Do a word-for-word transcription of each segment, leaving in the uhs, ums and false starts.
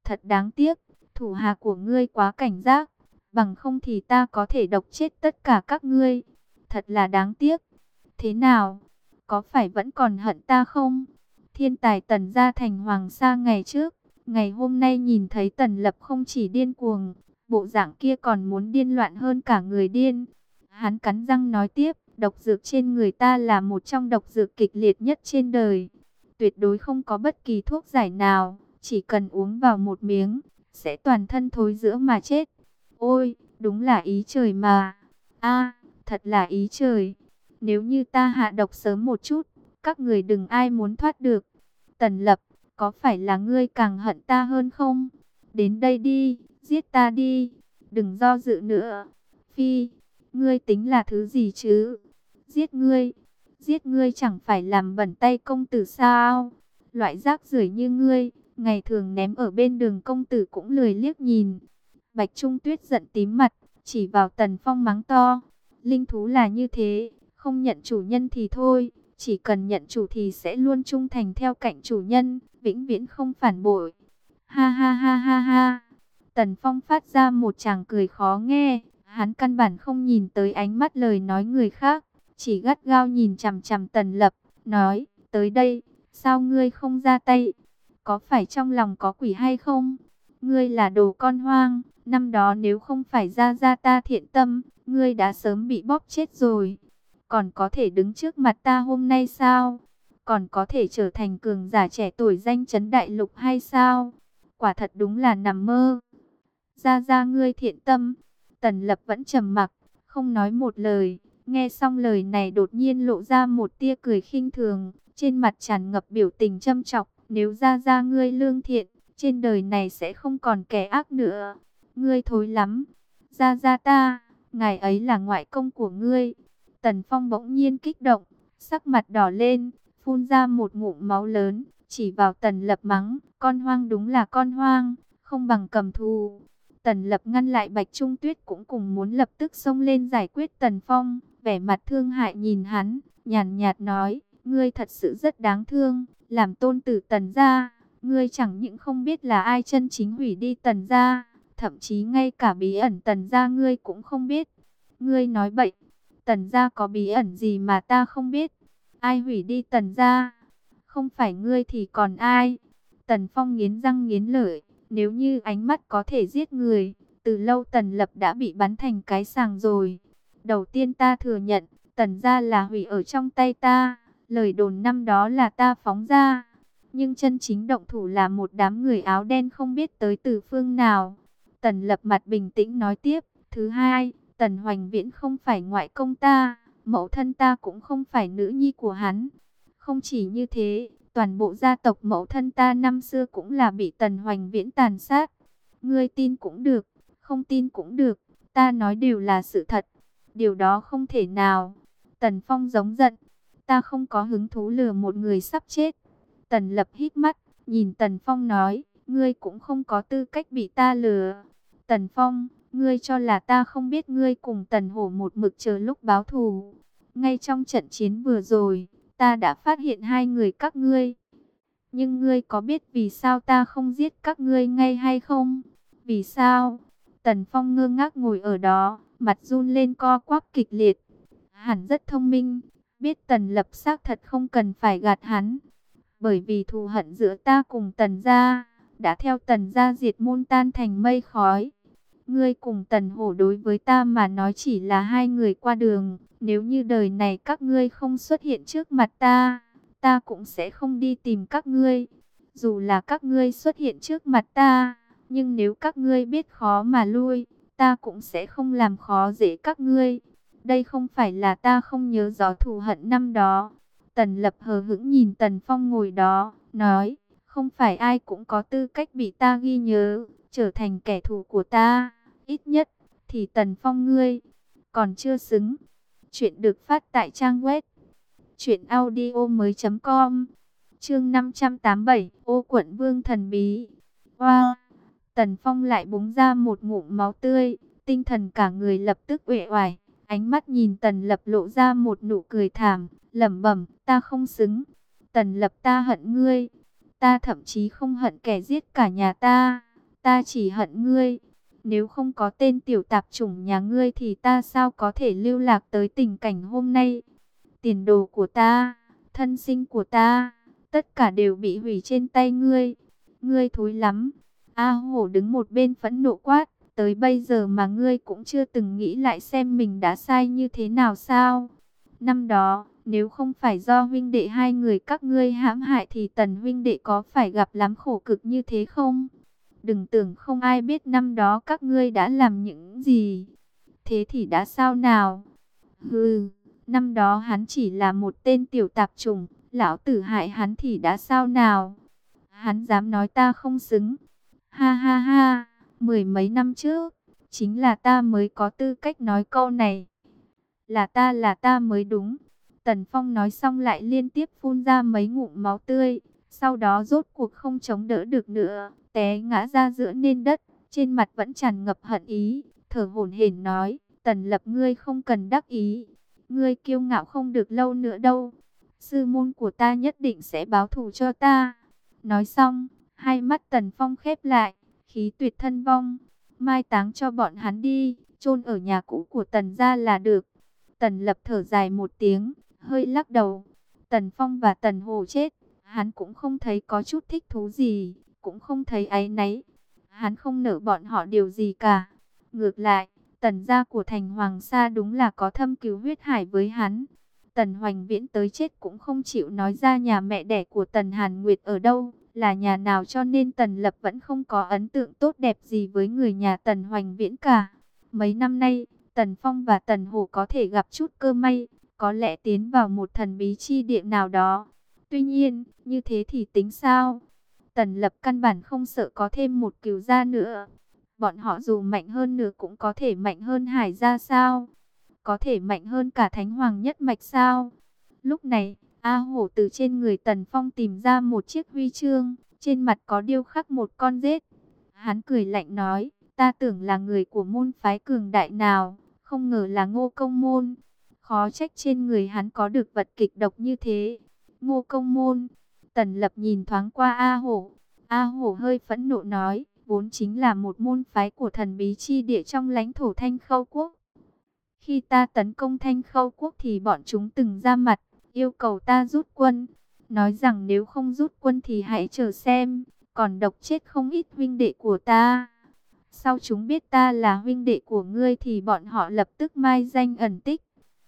Thật đáng tiếc, thủ hạ của ngươi quá cảnh giác, bằng không thì ta có thể độc chết tất cả các ngươi. Thật là đáng tiếc. Thế nào? Có phải vẫn còn hận ta không? Thiên tài Tần gia thành hoàng sa ngày trước, ngày hôm nay nhìn thấy Tần Lập không chỉ điên cuồng, bộ dạng kia còn muốn điên loạn hơn cả người điên. Hắn cắn răng nói tiếp, độc dược trên người ta là một trong độc dược kịch liệt nhất trên đời. Tuyệt đối không có bất kỳ thuốc giải nào, chỉ cần uống vào một miếng, sẽ toàn thân thối rữa mà chết. Ôi, đúng là ý trời mà. A, thật là ý trời. Nếu như ta hạ độc sớm một chút, các người đừng ai muốn thoát được. Tần Lập, có phải là ngươi càng hận ta hơn không? Đến đây đi, giết ta đi, đừng do dự nữa. Phi, ngươi tính là thứ gì chứ? Giết ngươi, giết ngươi chẳng phải làm bẩn tay công tử sao? Loại rác rưởi như ngươi, ngày thường ném ở bên đường công tử cũng lười liếc nhìn. Bạch Trung Tuyết giận tím mặt, chỉ vào Tần Phong mắng to. Linh thú là như thế, không nhận chủ nhân thì thôi, chỉ cần nhận chủ thì sẽ luôn trung thành theo cạnh chủ nhân, vĩnh viễn không phản bội. Ha ha ha ha ha. Tần Phong phát ra một tràng cười khó nghe, hắn căn bản không nhìn tới ánh mắt lời nói người khác, chỉ gắt gao nhìn chằm chằm Tần Lập, nói, tới đây, sao ngươi không ra tay? Có phải trong lòng có quỷ hay không? Ngươi là đồ con hoang, năm đó nếu không phải ra ra ta thiện tâm, ngươi đã sớm bị bóp chết rồi. Còn có thể đứng trước mặt ta hôm nay sao? Còn có thể trở thành cường giả trẻ tuổi danh chấn đại lục hay sao? Quả thật đúng là nằm mơ. Ra ra ngươi thiện tâm. Tần Lập vẫn trầm mặc, không nói một lời. Nghe xong lời này đột nhiên lộ ra một tia cười khinh thường, trên mặt tràn ngập biểu tình châm chọc. Nếu ra ra ngươi lương thiện, trên đời này sẽ không còn kẻ ác nữa. Ngươi thối lắm. Ra ra ta, ngài ấy là ngoại công của ngươi. Tần Phong bỗng nhiên kích động, sắc mặt đỏ lên, phun ra một ngụm máu lớn, chỉ vào Tần Lập mắng, con hoang đúng là con hoang, không bằng cầm thú. Tần Lập ngăn lại Bạch Trung Tuyết cũng cùng muốn lập tức xông lên giải quyết Tần Phong, vẻ mặt thương hại nhìn hắn, nhàn nhạt nói, ngươi thật sự rất đáng thương, làm tôn tử Tần gia, ngươi chẳng những không biết là ai chân chính hủy đi Tần gia, thậm chí ngay cả bí ẩn Tần gia ngươi cũng không biết. Ngươi nói bậy. Tần gia có bí ẩn gì mà ta không biết? Ai hủy đi Tần gia? Không phải ngươi thì còn ai? Tần Phong nghiến răng nghiến lợi, nếu như ánh mắt có thể giết người, từ lâu Tần Lập đã bị bắn thành cái sàng rồi. Đầu tiên ta thừa nhận, Tần gia là hủy ở trong tay ta, lời đồn năm đó là ta phóng ra. Nhưng chân chính động thủ là một đám người áo đen không biết tới từ phương nào. Tần Lập mặt bình tĩnh nói tiếp, thứ hai, Tần Hoành Viễn không phải ngoại công ta, mẫu thân ta cũng không phải nữ nhi của hắn. Không chỉ như thế, toàn bộ gia tộc mẫu thân ta năm xưa cũng là bị Tần Hoành Viễn tàn sát. Ngươi tin cũng được, không tin cũng được, ta nói đều là sự thật. Điều đó không thể nào. Tần Phong giống giận, ta không có hứng thú lừa một người sắp chết. Tần Lập hít mắt, nhìn Tần Phong nói, ngươi cũng không có tư cách bị ta lừa. Tần Phong, ngươi cho là ta không biết ngươi cùng Tần Hổ một mực chờ lúc báo thù. Ngay trong trận chiến vừa rồi, ta đã phát hiện hai người các ngươi. Nhưng ngươi có biết vì sao ta không giết các ngươi ngay hay không? Vì sao? Tần Phong ngơ ngác ngồi ở đó, mặt run lên co quắp kịch liệt. Hắn rất thông minh, biết Tần Lập xác thật không cần phải gạt hắn. Bởi vì thù hận giữa ta cùng Tần gia, đã theo Tần gia diệt môn tan thành mây khói. Ngươi cùng Tần Hổ đối với ta mà nói chỉ là hai người qua đường. Nếu như đời này các ngươi không xuất hiện trước mặt ta, ta cũng sẽ không đi tìm các ngươi. Dù là các ngươi xuất hiện trước mặt ta, nhưng nếu các ngươi biết khó mà lui, ta cũng sẽ không làm khó dễ các ngươi. Đây không phải là ta không nhớ rõ thù hận năm đó. Tần Lập hờ hững nhìn Tần Phong ngồi đó, nói, không phải ai cũng có tư cách bị ta ghi nhớ, trở thành kẻ thù của ta. Ít nhất, thì Tần Phong ngươi, còn chưa xứng. Chuyện được phát tại trang web truyện audio mới chấm com. Chương năm trăm tám mươi bảy, Ô Quận Vương thần bí. Wow! Tần Phong lại búng ra một ngụm máu tươi, tinh thần cả người lập tức uể oải, ánh mắt nhìn Tần Lập lộ ra một nụ cười thảm, lẩm bẩm, ta không xứng. Tần Lập, ta hận ngươi, ta thậm chí không hận kẻ giết cả nhà ta, ta chỉ hận ngươi. Nếu không có tên tiểu tạp chủng nhà ngươi thì ta sao có thể lưu lạc tới tình cảnh hôm nay. Tiền đồ của ta, thân sinh của ta, tất cả đều bị hủy trên tay ngươi. Ngươi thối lắm. A Hổ đứng một bên phẫn nộ quát. Tới bây giờ mà ngươi cũng chưa từng nghĩ lại xem mình đã sai như thế nào sao? Năm đó, nếu không phải do huynh đệ hai người các ngươi hãm hại thì Tần huynh đệ có phải gặp lắm khổ cực như thế không? Đừng tưởng không ai biết năm đó các ngươi đã làm những gì. Thế thì đã sao nào? Hừ, năm đó hắn chỉ là một tên tiểu tạp chủng, lão tử hại hắn thì đã sao nào? Hắn dám nói ta không xứng. Ha ha ha, mười mấy năm trước, chính là ta mới có tư cách nói câu này. Là ta là ta mới đúng. Tần Phong nói xong lại liên tiếp phun ra mấy ngụm máu tươi. Sau đó rốt cuộc không chống đỡ được nữa, té ngã ra giữa nền đất. Trên mặt vẫn tràn ngập hận ý, thở hổn hển nói. Tần Lập, ngươi không cần đắc ý. Ngươi kiêu ngạo không được lâu nữa đâu. Sư môn của ta nhất định sẽ báo thù cho ta. Nói xong, hai mắt Tần Phong khép lại, khí tuyệt thân vong. Mai táng cho bọn hắn đi, chôn ở nhà cũ của Tần gia là được. Tần Lập thở dài một tiếng, hơi lắc đầu. Tần Phong và Tần Hồ chết, hắn cũng không thấy có chút thích thú gì, cũng không thấy áy náy. Hắn không nợ bọn họ điều gì cả. Ngược lại, Tần gia của thành Hoàng Sa đúng là có thâm cứu huyết hải với hắn. Tần Hoành Viễn tới chết cũng không chịu nói ra nhà mẹ đẻ của Tần Hàn Nguyệt ở đâu, là nhà nào, cho nên Tần Lập vẫn không có ấn tượng tốt đẹp gì với người nhà Tần Hoành Viễn cả. Mấy năm nay, Tần Phong và Tần Hổ có thể gặp chút cơ may, có lẽ tiến vào một thần bí chi địa nào đó. Tuy nhiên, như thế thì tính sao? Tần Lập căn bản không sợ có thêm một cửu gia nữa. Bọn họ dù mạnh hơn nữa cũng có thể mạnh hơn Hải gia sao? Có thể mạnh hơn cả Thánh Hoàng nhất mạch sao? Lúc này, A Hổ từ trên người Tần Phong tìm ra một chiếc huy chương, trên mặt có điêu khắc một con rết. Hắn cười lạnh nói, ta tưởng là người của môn phái cường đại nào, không ngờ là Ngô Công Môn. Khó trách trên người hắn có được vật kịch độc như thế. Ngô Công Môn. Tần Lập nhìn thoáng qua A Hổ. A Hổ hơi phẫn nộ nói, vốn chính là một môn phái của thần bí chi địa trong lãnh thổ Thanh Khâu Quốc. Khi ta tấn công Thanh Khâu Quốc thì bọn chúng từng ra mặt, yêu cầu ta rút quân. Nói rằng nếu không rút quân thì hãy chờ xem, còn độc chết không ít huynh đệ của ta. Sau chúng biết ta là huynh đệ của ngươi thì bọn họ lập tức mai danh ẩn tích.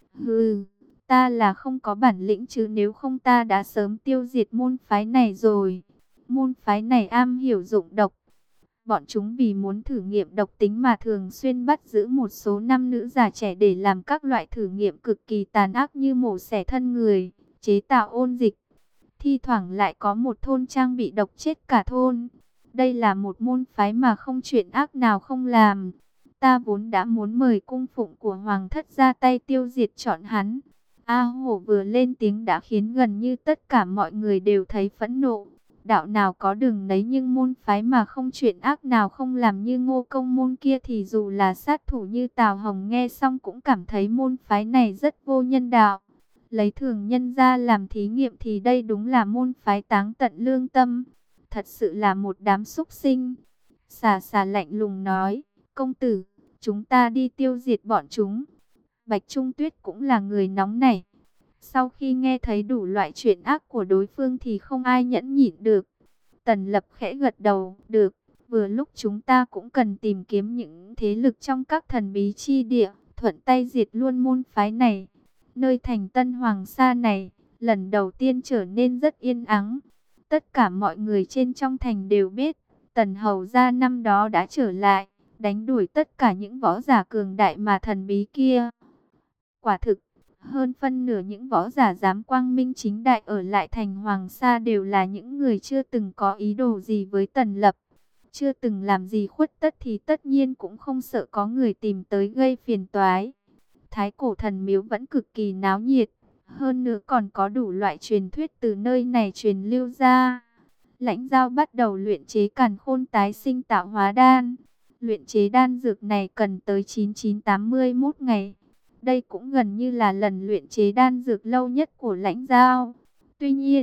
Hừ, ta là không có bản lĩnh chứ nếu không ta đã sớm tiêu diệt môn phái này rồi. Môn phái này am hiểu dụng độc. Bọn chúng vì muốn thử nghiệm độc tính mà thường xuyên bắt giữ một số nam nữ già trẻ để làm các loại thử nghiệm cực kỳ tàn ác như mổ xẻ thân người, chế tạo ôn dịch. Thi thoảng lại có một thôn trang bị độc chết cả thôn. Đây là một môn phái mà không chuyện ác nào không làm. Ta vốn đã muốn mời cung phụng của Hoàng thất ra tay tiêu diệt chọn hắn. A Hổ vừa lên tiếng đã khiến gần như tất cả mọi người đều thấy phẫn nộ. Đạo nào có đường nấy, nhưng môn phái mà không chuyện ác nào không làm như Ngô Công Môn kia thì dù là sát thủ như Tào Hồng nghe xong cũng cảm thấy môn phái này rất vô nhân đạo. Lấy thường nhân ra làm thí nghiệm thì đây đúng là môn phái táng tận lương tâm. Thật sự là một đám súc sinh. Xà xà lạnh lùng nói, công tử, chúng ta đi tiêu diệt bọn chúng. Bạch Trung Tuyết cũng là người nóng nảy. Sau khi nghe thấy đủ loại chuyện ác của đối phương thì không ai nhẫn nhịn được. Tần Lập khẽ gật đầu, được, vừa lúc chúng ta cũng cần tìm kiếm những thế lực trong các thần bí chi địa, thuận tay diệt luôn môn phái này. Nơi thành Tân Hoàng Sa này, lần đầu tiên trở nên rất yên ắng. Tất cả mọi người trên trong thành đều biết, Tần Hầu gia năm đó đã trở lại, đánh đuổi tất cả những võ giả cường đại mà thần bí kia. Quả thực, hơn phân nửa những võ giả dám quang minh chính đại ở lại thành Hoàng Sa đều là những người chưa từng có ý đồ gì với Tần Lập. Chưa từng làm gì khuất tất thì tất nhiên cũng không sợ có người tìm tới gây phiền toái. Thái Cổ Thần Miếu vẫn cực kỳ náo nhiệt. Hơn nữa còn có đủ loại truyền thuyết từ nơi này truyền lưu ra. Lãnh Giao bắt đầu luyện chế Càn Khôn tái sinh tạo hóa đan. Luyện chế đan dược này cần tới chín nghìn chín trăm tám mươi mốt ngày. Đây cũng gần như là lần luyện chế đan dược lâu nhất của Lãnh Giao. Tuy nhiên,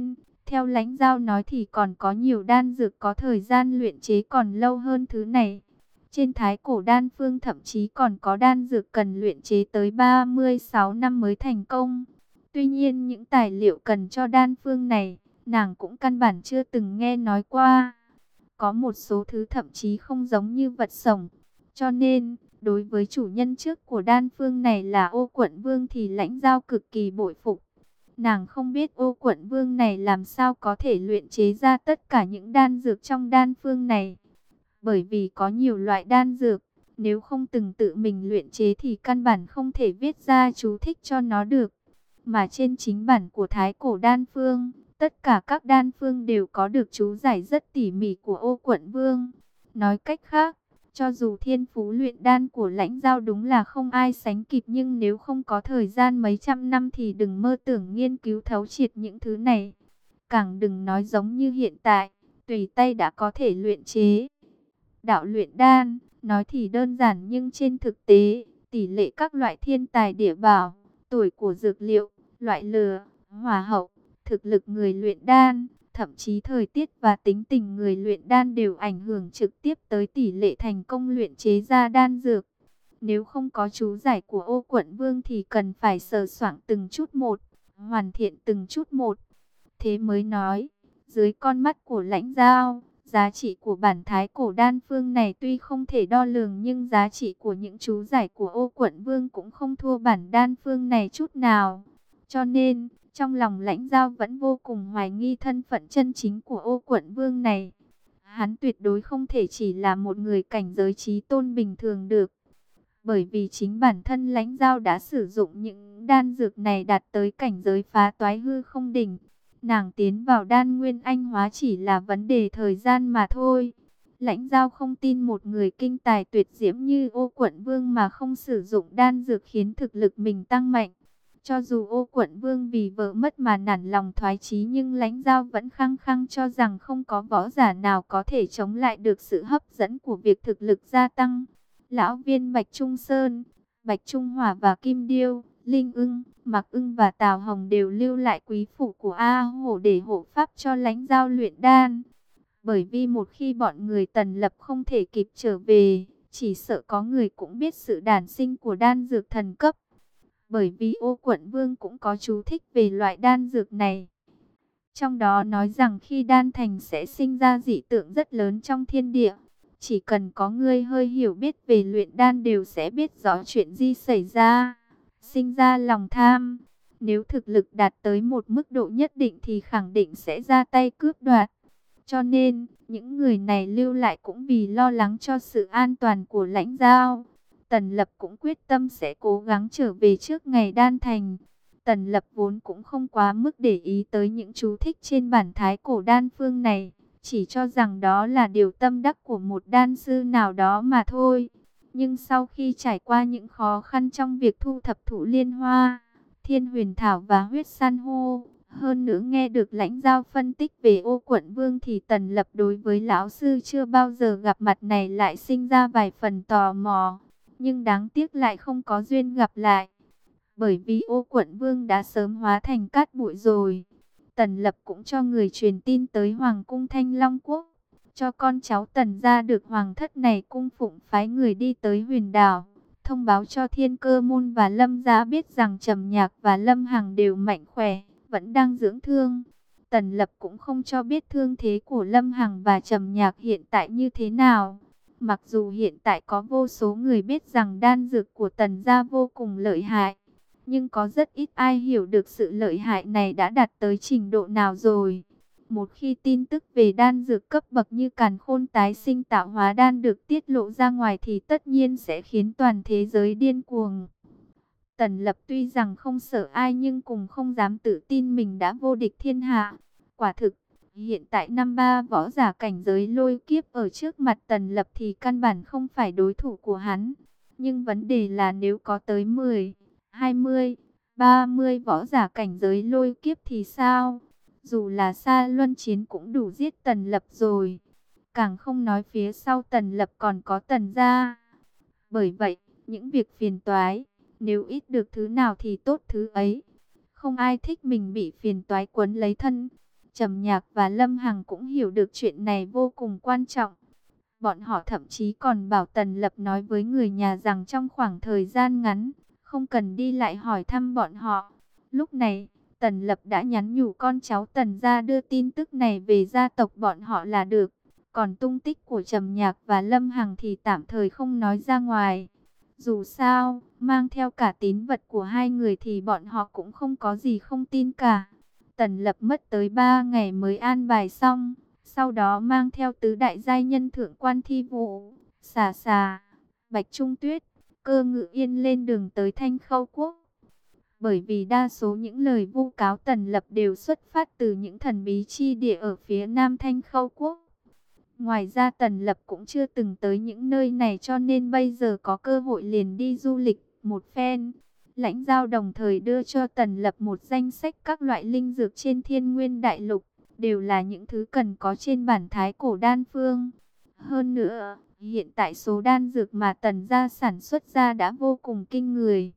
Theo Lãnh Giao nói thì còn có nhiều đan dược có thời gian luyện chế còn lâu hơn thứ này. Trên Thái Cổ Đan Phương thậm chí còn có đan dược cần luyện chế tới ba mươi sáu năm mới thành công. Tuy nhiên những tài liệu cần cho đan phương này, nàng cũng căn bản chưa từng nghe nói qua. Có một số thứ thậm chí không giống như vật sống. Cho nên, đối với chủ nhân trước của đan phương này là Ô Quận Vương thì Lãnh Giao cực kỳ bội phục. Nàng không biết Ô Quận Vương này làm sao có thể luyện chế ra tất cả những đan dược trong đan phương này. Bởi vì có nhiều loại đan dược, nếu không từng tự mình luyện chế thì căn bản không thể viết ra chú thích cho nó được. Mà trên chính bản của Thái Cổ Đan Phương, tất cả các đan phương đều có được chú giải rất tỉ mỉ của Ô Quận Vương. Nói cách khác, cho dù thiên phú luyện đan của Lãnh Giao đúng là không ai sánh kịp, nhưng nếu không có thời gian mấy trăm năm thì đừng mơ tưởng nghiên cứu thấu triệt những thứ này. Càng đừng nói giống như hiện tại, tùy tay đã có thể luyện chế. Đạo luyện đan, nói thì đơn giản nhưng trên thực tế, tỷ lệ các loại thiên tài địa bảo, tuổi của dược liệu, loại lửa, hỏa hậu, thực lực người luyện đan, thậm chí thời tiết và tính tình người luyện đan đều ảnh hưởng trực tiếp tới tỷ lệ thành công luyện chế ra đan dược. Nếu không có chú giải của Ô Quận Vương thì cần phải sờ soạng từng chút một, hoàn thiện từng chút một. Thế mới nói, dưới con mắt của Lãnh Giao, giá trị của bản Thái Cổ Đan Phương này tuy không thể đo lường nhưng giá trị của những chú giải của Ô Quận Vương cũng không thua bản đan phương này chút nào. Cho nên, trong lòng Lãnh Giao vẫn vô cùng hoài nghi thân phận chân chính của Ô Quận Vương này. Hắn tuyệt đối không thể chỉ là một người cảnh giới trí tôn bình thường được. Bởi vì chính bản thân Lãnh Giao đã sử dụng những đan dược này đạt tới cảnh giới phá toái hư không đỉnh. Nàng tiến vào đan nguyên anh hóa chỉ là vấn đề thời gian mà thôi. Lãnh Giao không tin một người kinh tài tuyệt diễm như Ô Quận Vương mà không sử dụng đan dược khiến thực lực mình tăng mạnh. Cho dù Ô Quận Vương vì vợ mất mà nản lòng thoái chí, nhưng Lãnh Giao vẫn khăng khăng cho rằng không có võ giả nào có thể chống lại được sự hấp dẫn của việc thực lực gia tăng. Lão viên Bạch Trung Sơn, Bạch Trung Hỏa và Kim Điêu, Linh Ưng, Mạc Ưng và Tào Hồng đều lưu lại quý phủ của A Hổ để hộ pháp cho Lãnh Giao luyện đan. Bởi vì một khi bọn người Tần Lập không thể kịp trở về, chỉ sợ có người cũng biết sự đản sinh của đan dược thần cấp. Bởi vì Ô Quận Vương cũng có chú thích về loại đan dược này. Trong đó nói rằng khi đan thành sẽ sinh ra dị tượng rất lớn trong thiên địa. Chỉ cần có người hơi hiểu biết về luyện đan đều sẽ biết rõ chuyện gì xảy ra. Sinh ra lòng tham. Nếu thực lực đạt tới một mức độ nhất định thì khẳng định sẽ ra tay cướp đoạt. Cho nên, những người này lưu lại cũng vì lo lắng cho sự an toàn của Lãnh Giao. Tần Lập cũng quyết tâm sẽ cố gắng trở về trước ngày đan thành. Tần Lập vốn cũng không quá mức để ý tới những chú thích trên bản Thái Cổ Đan Phương này, chỉ cho rằng đó là điều tâm đắc của một đan sư nào đó mà thôi. Nhưng sau khi trải qua những khó khăn trong việc thu thập Thụ Liên Hoa, Thiên Huyền Thảo và huyết san hô, hơn nữa nghe được Lãnh Giao phân tích về Ô Quận Vương thì Tần Lập đối với lão sư chưa bao giờ gặp mặt này lại sinh ra vài phần tò mò. Nhưng đáng tiếc lại không có duyên gặp lại. Bởi vì Ô Quận Vương đã sớm hóa thành cát bụi rồi. Tần Lập cũng cho người truyền tin tới Hoàng cung Thanh Long Quốc, cho con cháu Tần ra được hoàng thất này cung phụng phái người đi tới Huyền Đảo, thông báo cho Thiên Cơ Môn và Lâm gia biết rằng Trầm Nhạc và Lâm Hằng đều mạnh khỏe, vẫn đang dưỡng thương. Tần Lập cũng không cho biết thương thế của Lâm Hằng và Trầm Nhạc hiện tại như thế nào. Mặc dù hiện tại có vô số người biết rằng đan dược của Tần gia vô cùng lợi hại, nhưng có rất ít ai hiểu được sự lợi hại này đã đạt tới trình độ nào rồi. Một khi tin tức về đan dược cấp bậc như Càn Khôn tái sinh tạo hóa đan được tiết lộ ra ngoài thì tất nhiên sẽ khiến toàn thế giới điên cuồng. Tần Lập tuy rằng không sợ ai nhưng cũng không dám tự tin mình đã vô địch thiên hạ. Quả thực, hiện tại năm ba võ giả cảnh giới lôi kiếp ở trước mặt Tần Lập thì căn bản không phải đối thủ của hắn. Nhưng vấn đề là nếu có tới mười, hai mươi, ba mươi võ giả cảnh giới lôi kiếp thì sao? Dù là Sa Luân Chiến cũng đủ giết Tần Lập rồi. Càng không nói phía sau Tần Lập còn có Tần gia. Bởi vậy, những việc phiền toái, nếu ít được thứ nào thì tốt thứ ấy. Không ai thích mình bị phiền toái quấn lấy thân. Trầm Nhạc và Lâm Hằng cũng hiểu được chuyện này vô cùng quan trọng. Bọn họ thậm chí còn bảo Tần Lập nói với người nhà rằng trong khoảng thời gian ngắn, không cần đi lại hỏi thăm bọn họ. Lúc này, Tần Lập đã nhắn nhủ con cháu Tần gia đưa tin tức này về gia tộc bọn họ là được. Còn tung tích của Trầm Nhạc và Lâm Hằng thì tạm thời không nói ra ngoài. Dù sao, mang theo cả tín vật của hai người thì bọn họ cũng không có gì không tin cả. Tần Lập mất tới ba ngày mới an bài xong. Sau đó mang theo tứ đại giai nhân Thượng Quan Thi Vũ, Xà Xà, Bạch Trung Tuyết, Cơ Ngự Yên lên đường tới Thanh Khâu Quốc. Bởi vì đa số những lời vu cáo Tần Lập đều xuất phát từ những thần bí chi địa ở phía Nam Thanh Khâu Quốc. Ngoài ra Tần Lập cũng chưa từng tới những nơi này, cho nên bây giờ có cơ hội liền đi du lịch một phen. Lãnh Giao đồng thời đưa cho Tần Lập một danh sách các loại linh dược trên Thiên Nguyên Đại Lục, đều là những thứ cần có trên bản thái cổ đan phương. Hơn nữa, hiện tại số đan dược mà Tần gia sản xuất ra đã vô cùng kinh người.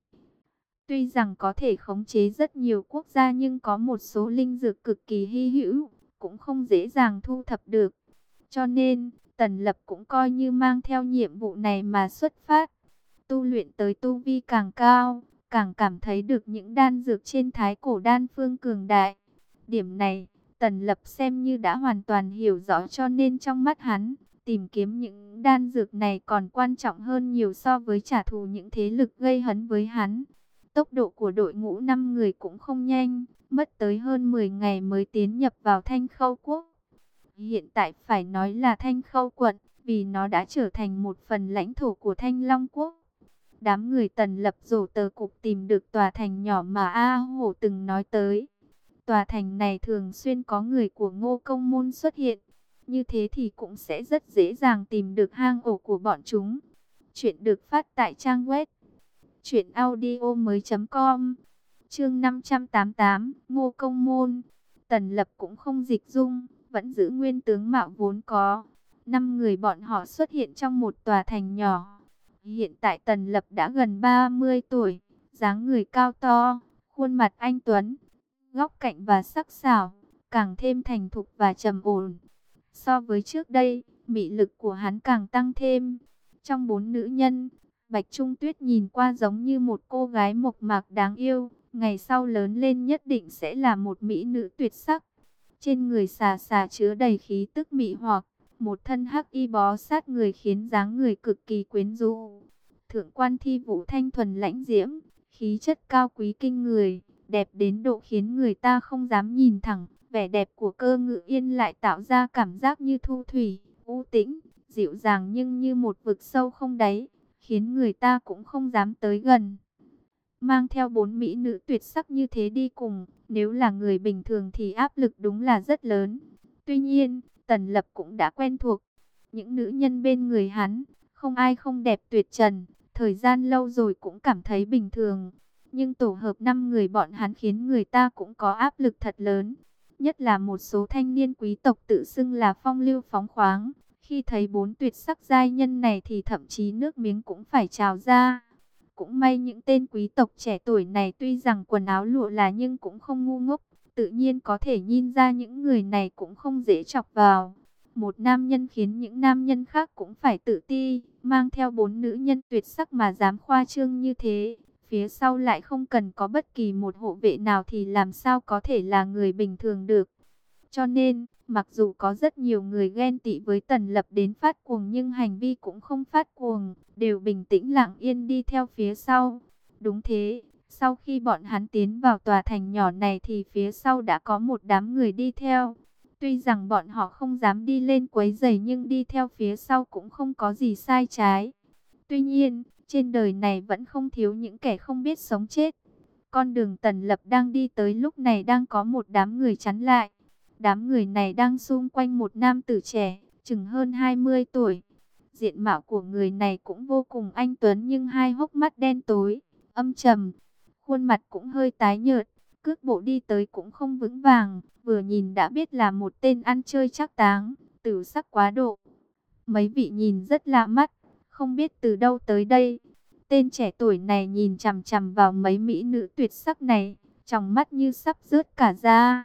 Tuy rằng có thể khống chế rất nhiều quốc gia, nhưng có một số linh dược cực kỳ hy hữu, cũng không dễ dàng thu thập được. Cho nên, Tần Lập cũng coi như mang theo nhiệm vụ này mà xuất phát. Tu luyện tới tu vi càng cao, càng cảm thấy được những đan dược trên thái cổ đan phương cường đại. Điểm này, Tần Lập xem như đã hoàn toàn hiểu rõ, cho nên trong mắt hắn, tìm kiếm những đan dược này còn quan trọng hơn nhiều so với trả thù những thế lực gây hấn với hắn. Tốc độ của đội ngũ năm người cũng không nhanh, mất tới hơn mười ngày mới tiến nhập vào Thanh Khâu Quốc. Hiện tại phải nói là Thanh Khâu quận, vì nó đã trở thành một phần lãnh thổ của Thanh Long Quốc. Đám người Tần Lập rổ tờ cục tìm được tòa thành nhỏ mà A Hổ từng nói tới. Tòa thành này thường xuyên có người của Ngô Công Môn xuất hiện. Như thế thì cũng sẽ rất dễ dàng tìm được hang ổ của bọn chúng. Chuyện được phát tại trang web truyện audio mới chấm com. Chương năm trăm tám mươi tám, Ngô Công Môn. Tần Lập cũng không dịch dung, vẫn giữ nguyên tướng mạo vốn có. Năm người bọn họ xuất hiện trong một tòa thành nhỏ. Hiện tại Tần Lập đã gần ba mươi tuổi, dáng người cao to, khuôn mặt anh tuấn, góc cạnh và sắc sảo, càng thêm thành thục và trầm ổn. So với trước đây, mị lực của hắn càng tăng thêm. Trong bốn nữ nhân, Bạch Trung Tuyết nhìn qua giống như một cô gái mộc mạc đáng yêu, ngày sau lớn lên nhất định sẽ là một mỹ nữ tuyệt sắc. Trên người Xà Xà chứa đầy khí tức mị hoặc, một thân hắc y bó sát người khiến dáng người cực kỳ quyến rũ. Thượng Quan Thi Vũ thanh thuần lãnh diễm, khí chất cao quý kinh người, đẹp đến độ khiến người ta không dám nhìn thẳng. Vẻ đẹp của Cơ Ngự Yên lại tạo ra cảm giác như thu thủy, u tĩnh, dịu dàng nhưng như một vực sâu không đáy, khiến người ta cũng không dám tới gần. Mang theo bốn mỹ nữ tuyệt sắc như thế đi cùng, nếu là người bình thường thì áp lực đúng là rất lớn. Tuy nhiên, Tần Lập cũng đã quen thuộc. Những nữ nhân bên người hắn, không ai không đẹp tuyệt trần, thời gian lâu rồi cũng cảm thấy bình thường. Nhưng tổ hợp năm người bọn hắn khiến người ta cũng có áp lực thật lớn. Nhất là một số thanh niên quý tộc tự xưng là phong lưu phóng khoáng. Khi thấy bốn tuyệt sắc giai nhân này thì thậm chí nước miếng cũng phải trào ra. Cũng may những tên quý tộc trẻ tuổi này tuy rằng quần áo lụa là nhưng cũng không ngu ngốc. Tự nhiên có thể nhìn ra những người này cũng không dễ chọc vào. Một nam nhân khiến những nam nhân khác cũng phải tự ti. Mang theo bốn nữ nhân tuyệt sắc mà dám khoa trương như thế. Phía sau lại không cần có bất kỳ một hộ vệ nào thì làm sao có thể là người bình thường được. Cho nên, mặc dù có rất nhiều người ghen tị với Tần Lập đến phát cuồng nhưng hành vi cũng không phát cuồng, đều bình tĩnh lặng yên đi theo phía sau. Đúng thế, sau khi bọn hắn tiến vào tòa thành nhỏ này thì phía sau đã có một đám người đi theo. Tuy rằng bọn họ không dám đi lên quấy rầy nhưng đi theo phía sau cũng không có gì sai trái. Tuy nhiên, trên đời này vẫn không thiếu những kẻ không biết sống chết. Con đường Tần Lập đang đi tới lúc này đang có một đám người chắn lại. Đám người này đang xung quanh một nam tử trẻ, chừng hơn hai mươi tuổi. Diện mạo của người này cũng vô cùng anh tuấn nhưng hai hốc mắt đen tối, âm trầm. Khuôn mặt cũng hơi tái nhợt, cước bộ đi tới cũng không vững vàng. Vừa nhìn đã biết là một tên ăn chơi trác táng, tửu sắc quá độ. Mấy vị nhìn rất lạ mắt, không biết từ đâu tới đây. Tên trẻ tuổi này nhìn chằm chằm vào mấy mỹ nữ tuyệt sắc này, trong mắt như sắp rớt cả ra.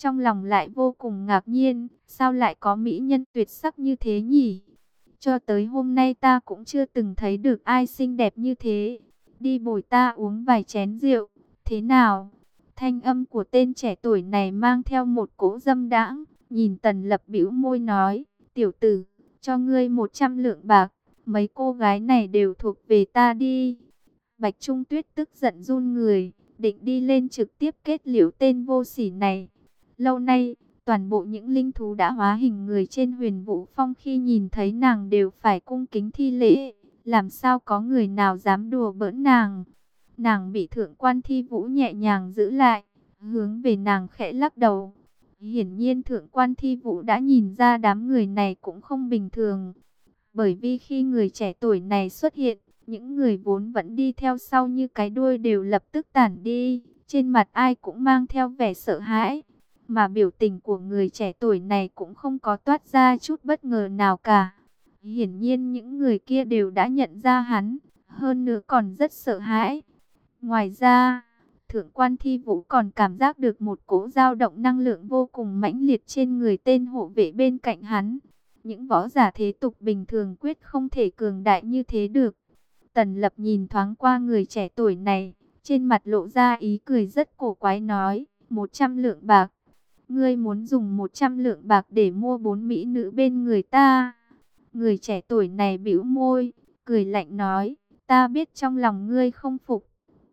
trong lòng lại vô cùng ngạc nhiên, sao lại có mỹ nhân tuyệt sắc như thế nhỉ? Cho tới hôm nay ta cũng chưa từng thấy được ai xinh đẹp như thế. Đi bồi ta uống vài chén rượu, thế nào? Thanh âm của tên trẻ tuổi này mang theo một cỗ dâm đãng, nhìn Tần Lập bĩu môi nói, tiểu tử, cho ngươi một trăm lượng bạc, mấy cô gái này đều thuộc về ta đi. Bạch Trung Tuyết tức giận run người, định đi lên trực tiếp kết liễu tên vô sỉ này. Lâu nay, toàn bộ những linh thú đã hóa hình người trên Huyền Vũ Phong khi nhìn thấy nàng đều phải cung kính thi lễ, làm sao có người nào dám đùa bỡn nàng. Nàng bị Thượng Quan Thi Vũ nhẹ nhàng giữ lại, hướng về nàng khẽ lắc đầu. Hiển nhiên Thượng Quan Thi Vũ đã nhìn ra đám người này cũng không bình thường. Bởi vì khi người trẻ tuổi này xuất hiện, những người vốn vẫn đi theo sau như cái đuôi đều lập tức tản đi. Trên mặt ai cũng mang theo vẻ sợ hãi. Mà biểu tình của người trẻ tuổi này cũng không có toát ra chút bất ngờ nào cả. Hiển nhiên những người kia đều đã nhận ra hắn, hơn nữa còn rất sợ hãi. Ngoài ra, Thượng Quan Thi Vũ còn cảm giác được một cỗ dao động năng lượng vô cùng mãnh liệt trên người tên hộ vệ bên cạnh hắn. Những võ giả thế tục bình thường quyết không thể cường đại như thế được. Tần Lập nhìn thoáng qua người trẻ tuổi này, trên mặt lộ ra ý cười rất cổ quái nói, một trăm lượng bạc. Ngươi muốn dùng một trăm lượng bạc để mua bốn mỹ nữ bên người ta. Người trẻ tuổi này bĩu môi, cười lạnh nói, ta biết trong lòng ngươi không phục.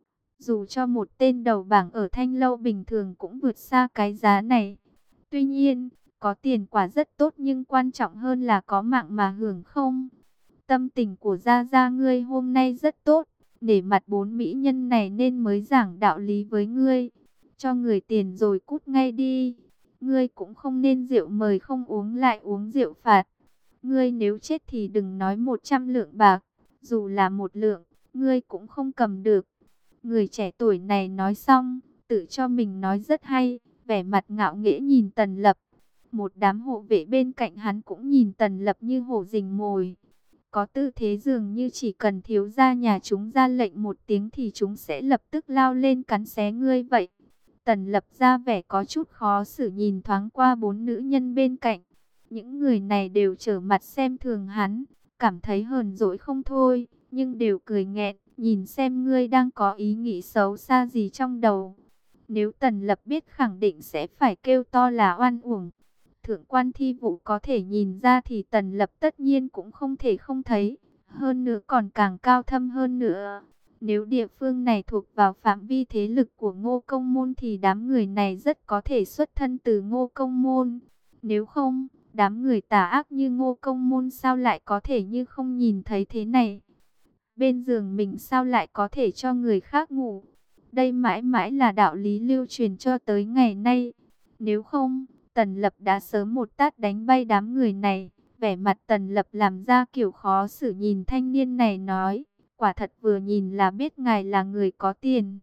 Dù cho một tên đầu bảng ở Thanh Lâu bình thường cũng vượt xa cái giá này. Tuy nhiên, có tiền quả rất tốt nhưng quan trọng hơn là có mạng mà hưởng không. Tâm tình của Gia Gia ngươi hôm nay rất tốt, nể mặt bốn mỹ nhân này nên mới giảng đạo lý với ngươi. Cho người tiền rồi cút ngay đi. Ngươi cũng không nên rượu mời không uống lại uống rượu phạt. Ngươi nếu chết thì đừng nói một trăm lượng bạc, dù là một lượng, ngươi cũng không cầm được. Người trẻ tuổi này nói xong, tự cho mình nói rất hay, vẻ mặt ngạo nghễ nhìn Tần Lập. Một đám hộ vệ bên cạnh hắn cũng nhìn Tần Lập như hổ rình mồi. Có tư thế dường như chỉ cần thiếu gia nhà chúng ra lệnh một tiếng thì chúng sẽ lập tức lao lên cắn xé ngươi vậy. Tần Lập ra vẻ có chút khó xử nhìn thoáng qua bốn nữ nhân bên cạnh. Những người này đều trở mặt xem thường hắn, cảm thấy hờn dỗi không thôi, nhưng đều cười nghẹn, nhìn xem ngươi đang có ý nghĩ xấu xa gì trong đầu. Nếu Tần Lập biết khẳng định sẽ phải kêu to là oan uổng. Thượng Quan Thi Vũ có thể nhìn ra thì Tần Lập tất nhiên cũng không thể không thấy, hơn nữa còn càng cao thâm hơn nữa. Nếu địa phương này thuộc vào phạm vi thế lực của Ngô Công Môn thì đám người này rất có thể xuất thân từ Ngô Công Môn. Nếu không, đám người tà ác như Ngô Công Môn sao lại có thể như không nhìn thấy thế này? Bên giường mình sao lại có thể cho người khác ngủ? Đây mãi mãi là đạo lý lưu truyền cho tới ngày nay. Nếu không, Tần Lập đã sớm một tát đánh bay đám người này. Vẻ mặt Tần Lập làm ra kiểu khó xử nhìn thanh niên này nói, quả thật vừa nhìn là biết ngài là người có tiền.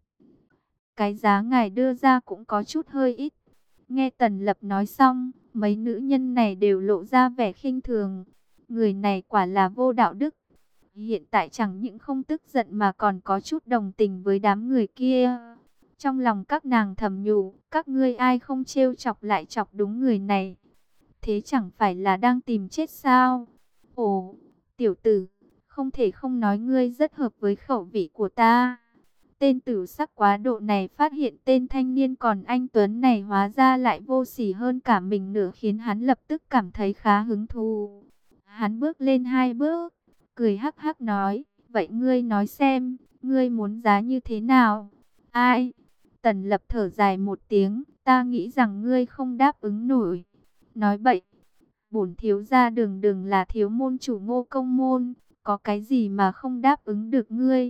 Cái giá ngài đưa ra cũng có chút hơi ít. Nghe Tần Lập nói xong, mấy nữ nhân này đều lộ ra vẻ khinh thường. Người này quả là vô đạo đức. Hiện tại chẳng những không tức giận mà còn có chút đồng tình với đám người kia. Trong lòng các nàng thầm nhủ, các ngươi ai không trêu chọc lại chọc đúng người này. Thế chẳng phải là đang tìm chết sao? Ồ, tiểu tử, không thể không nói ngươi rất hợp với khẩu vị của ta. Tên tử sắc quá độ này phát hiện tên thanh niên còn anh Tuấn này hóa ra lại vô sỉ hơn cả mình nữa, khiến hắn lập tức cảm thấy khá hứng thú. Hắn bước lên hai bước, cười hắc hắc nói, vậy ngươi nói xem, ngươi muốn giá như thế nào? Ai? Tần Lập thở dài một tiếng, ta nghĩ rằng ngươi không đáp ứng nổi. Nói bậy, bổn thiếu gia đường đường là thiếu môn chủ Ngô Công Môn, có cái gì mà không đáp ứng được ngươi?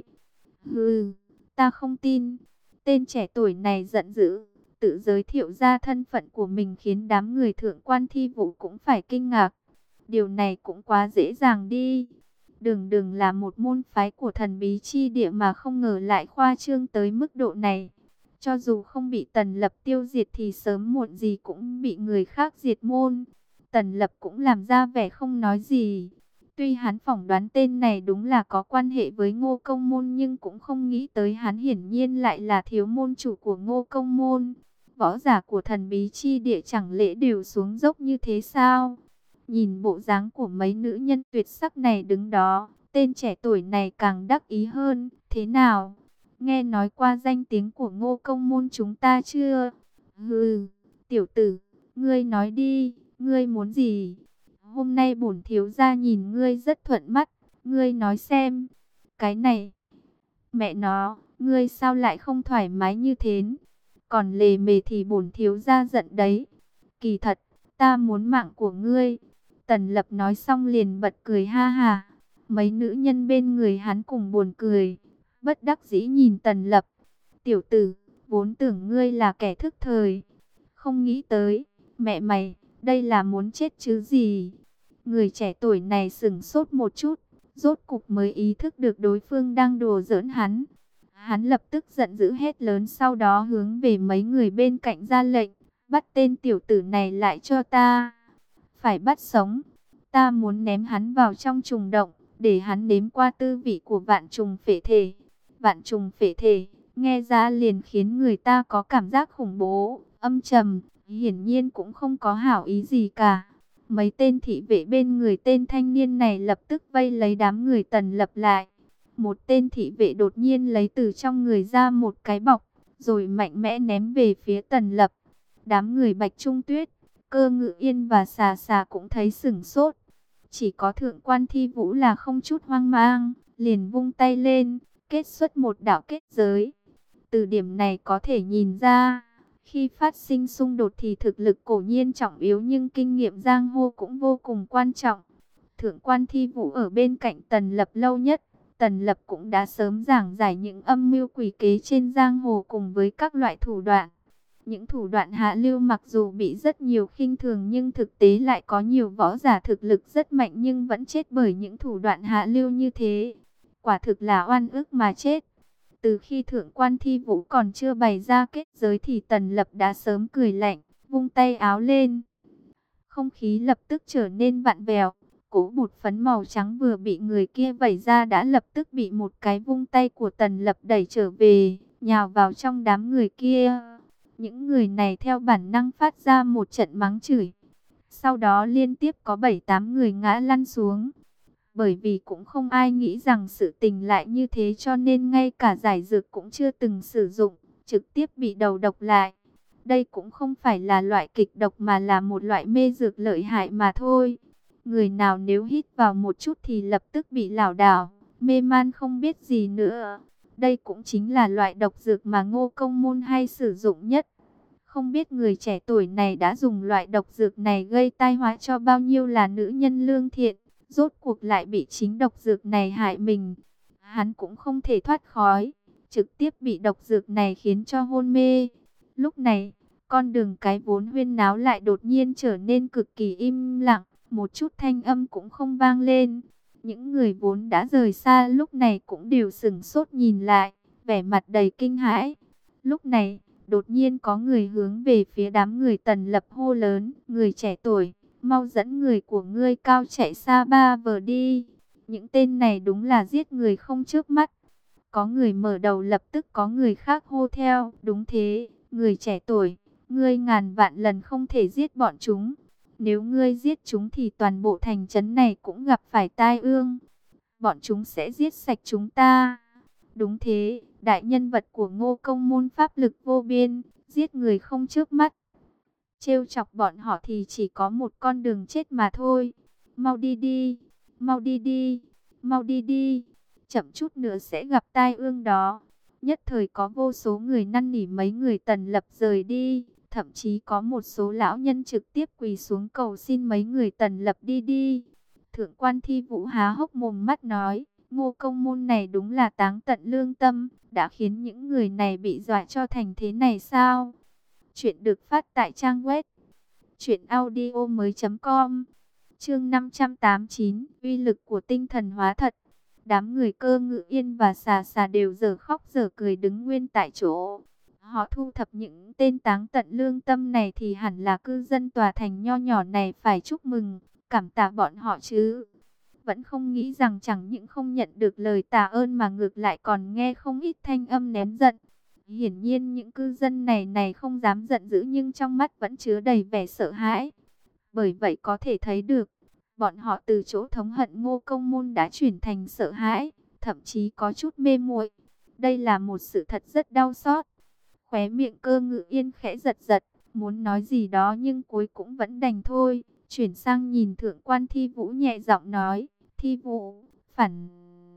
Hừ, ta không tin. Tên trẻ tuổi này giận dữ, tự giới thiệu ra thân phận của mình khiến đám người Thượng Quan Thi Vũ cũng phải kinh ngạc. Điều này cũng quá dễ dàng đi. Đường đường là một môn phái của thần bí chi địa mà không ngờ lại khoa trương tới mức độ này. Cho dù không bị Tần Lập tiêu diệt thì sớm muộn gì cũng bị người khác diệt môn. Tần Lập cũng làm ra vẻ không nói gì. Tuy hắn phỏng đoán tên này đúng là có quan hệ với Ngô Công Môn nhưng cũng không nghĩ tới hắn hiển nhiên lại là thiếu môn chủ của Ngô Công Môn. võ giả của thần bí chi địa chẳng lẽ đều xuống dốc như thế sao? Nhìn bộ dáng của mấy nữ nhân tuyệt sắc này đứng đó, tên trẻ tuổi này càng đắc ý hơn. Thế nào? Nghe nói qua danh tiếng của Ngô Công Môn chúng ta chưa? Hừ, tiểu tử, ngươi nói đi, ngươi muốn gì? Hôm nay bổn thiếu gia nhìn ngươi rất thuận mắt, ngươi nói xem. Cái này, mẹ nó, ngươi sao lại không thoải mái như thế? Còn lề mề thì bổn thiếu gia giận đấy. Kỳ thật, ta muốn mạng của ngươi. Tần Lập nói xong liền bật cười ha ha. Mấy nữ nhân bên người hắn cùng buồn cười, bất đắc dĩ nhìn Tần Lập. Tiểu tử, vốn tưởng ngươi là kẻ thức thời, không nghĩ tới, mẹ mày, đây là muốn chết chứ gì? Người trẻ tuổi này sững sốt một chút, rốt cục mới ý thức được đối phương đang đùa giỡn hắn. Hắn lập tức giận dữ hét lớn, sau đó hướng về mấy người bên cạnh ra lệnh, bắt tên tiểu tử này lại cho ta. Phải bắt sống, ta muốn ném hắn vào trong trùng động, để hắn nếm qua tư vị của vạn trùng phệ thể. Vạn trùng phệ thể, nghe ra liền khiến người ta có cảm giác khủng bố, âm trầm, hiển nhiên cũng không có hảo ý gì cả. Mấy tên thị vệ bên người tên thanh niên này lập tức vây lấy đám người Tần Lập lại. Một tên thị vệ đột nhiên lấy từ trong người ra một cái bọc, rồi mạnh mẽ ném về phía Tần Lập. Đám người Bạch Trung Tuyết, Cơ Ngự Yên và Xà Xà cũng thấy sửng sốt. Chỉ có Thượng Quan Thi Vũ là không chút hoang mang, liền vung tay lên, kết xuất một đạo kết giới. Từ điểm này có thể nhìn ra, khi phát sinh xung đột thì thực lực cổ nhiên trọng yếu nhưng kinh nghiệm giang hồ cũng vô cùng quan trọng. Thượng Quan Thi Vũ ở bên cạnh Tần Lập lâu nhất, Tần Lập cũng đã sớm giảng giải những âm mưu quỷ kế trên giang hồ cùng với các loại thủ đoạn. Những thủ đoạn hạ lưu mặc dù bị rất nhiều khinh thường nhưng thực tế lại có nhiều võ giả thực lực rất mạnh nhưng vẫn chết bởi những thủ đoạn hạ lưu như thế. Quả thực là oan ức mà chết. Từ khi Thượng Quan Thi Vũ còn chưa bày ra kết giới thì Tần Lập đã sớm cười lạnh, vung tay áo lên. Không khí lập tức trở nên vặn vẹo. Cỗ bột phấn màu trắng vừa bị người kia vẩy ra đã lập tức bị một cái vung tay của Tần Lập đẩy trở về, nhào vào trong đám người kia. Những người này theo bản năng phát ra một trận mắng chửi. Sau đó liên tiếp có bảy tám người ngã lăn xuống. Bởi vì cũng không ai nghĩ rằng sự tình lại như thế cho nên ngay cả giải dược cũng chưa từng sử dụng, trực tiếp bị đầu độc lại. Đây cũng không phải là loại kịch độc mà là một loại mê dược lợi hại mà thôi. Người nào nếu hít vào một chút thì lập tức bị lảo đảo, mê man không biết gì nữa. Đây cũng chính là loại độc dược mà Ngô Công Môn hay sử dụng nhất. Không biết người trẻ tuổi này đã dùng loại độc dược này gây tai họa cho bao nhiêu là nữ nhân lương thiện, rốt cuộc lại bị chính độc dược này hại mình. Hắn cũng không thể thoát khỏi, trực tiếp bị độc dược này khiến cho hôn mê. Lúc này, con đường cái vốn huyên náo lại đột nhiên trở nên cực kỳ im lặng, một chút thanh âm cũng không vang lên. Những người vốn đã rời xa lúc này cũng đều sửng sốt nhìn lại, vẻ mặt đầy kinh hãi. Lúc này, đột nhiên có người hướng về phía đám người Tần Lập hô lớn, người trẻ tuổi, mau dẫn người của ngươi cao chạy xa ba vờ đi. Những tên này đúng là giết người không chớp mắt. Có người mở đầu lập tức có người khác hô theo, đúng thế, người trẻ tuổi, ngươi ngàn vạn lần không thể giết bọn chúng. Nếu ngươi giết chúng thì toàn bộ thành trấn này cũng gặp phải tai ương. Bọn chúng sẽ giết sạch chúng ta. Đúng thế, đại nhân vật của Ngô Công Môn pháp lực vô biên, giết người không chớp mắt. Trêu chọc bọn họ thì chỉ có một con đường chết mà thôi. Mau đi đi, mau đi đi, mau đi đi. Chậm chút nữa sẽ gặp tai ương đó. Nhất thời có vô số người năn nỉ mấy người Tần Lập rời đi. Thậm chí có một số lão nhân trực tiếp quỳ xuống cầu xin mấy người Tần Lập đi đi. Thượng Quan Thi Vũ há hốc mồm mắt nói, Ngô Công Môn này đúng là táng tận lương tâm, đã khiến những người này bị dọa cho thành thế này sao? Chuyện được phát tại trang web truyện audio mới chấm com. Chương năm trăm tám mươi chín, uy lực của tinh thần hóa thật. Đám người Cơ Ngự Yên và Xà Xà đều dở khóc dở cười đứng nguyên tại chỗ. Họ thu thập những tên táng tận lương tâm này thì hẳn là cư dân tòa thành nho nhỏ này phải chúc mừng, cảm tạ bọn họ chứ. Vẫn không nghĩ rằng chẳng những không nhận được lời tạ ơn mà ngược lại còn nghe không ít thanh âm nén giận. Hiển nhiên những cư dân này này không dám giận dữ nhưng trong mắt vẫn chứa đầy vẻ sợ hãi. Bởi vậy có thể thấy được, bọn họ từ chỗ thống hận Ngô Công Môn đã chuyển thành sợ hãi, thậm chí có chút mê muội. Đây là một sự thật rất đau xót. Khóe miệng Cơ Ngự Yên khẽ giật giật, muốn nói gì đó nhưng cuối cũng vẫn đành thôi. Chuyển sang nhìn Thượng quan Thi Vũ nhẹ giọng nói, Thi Vũ, phản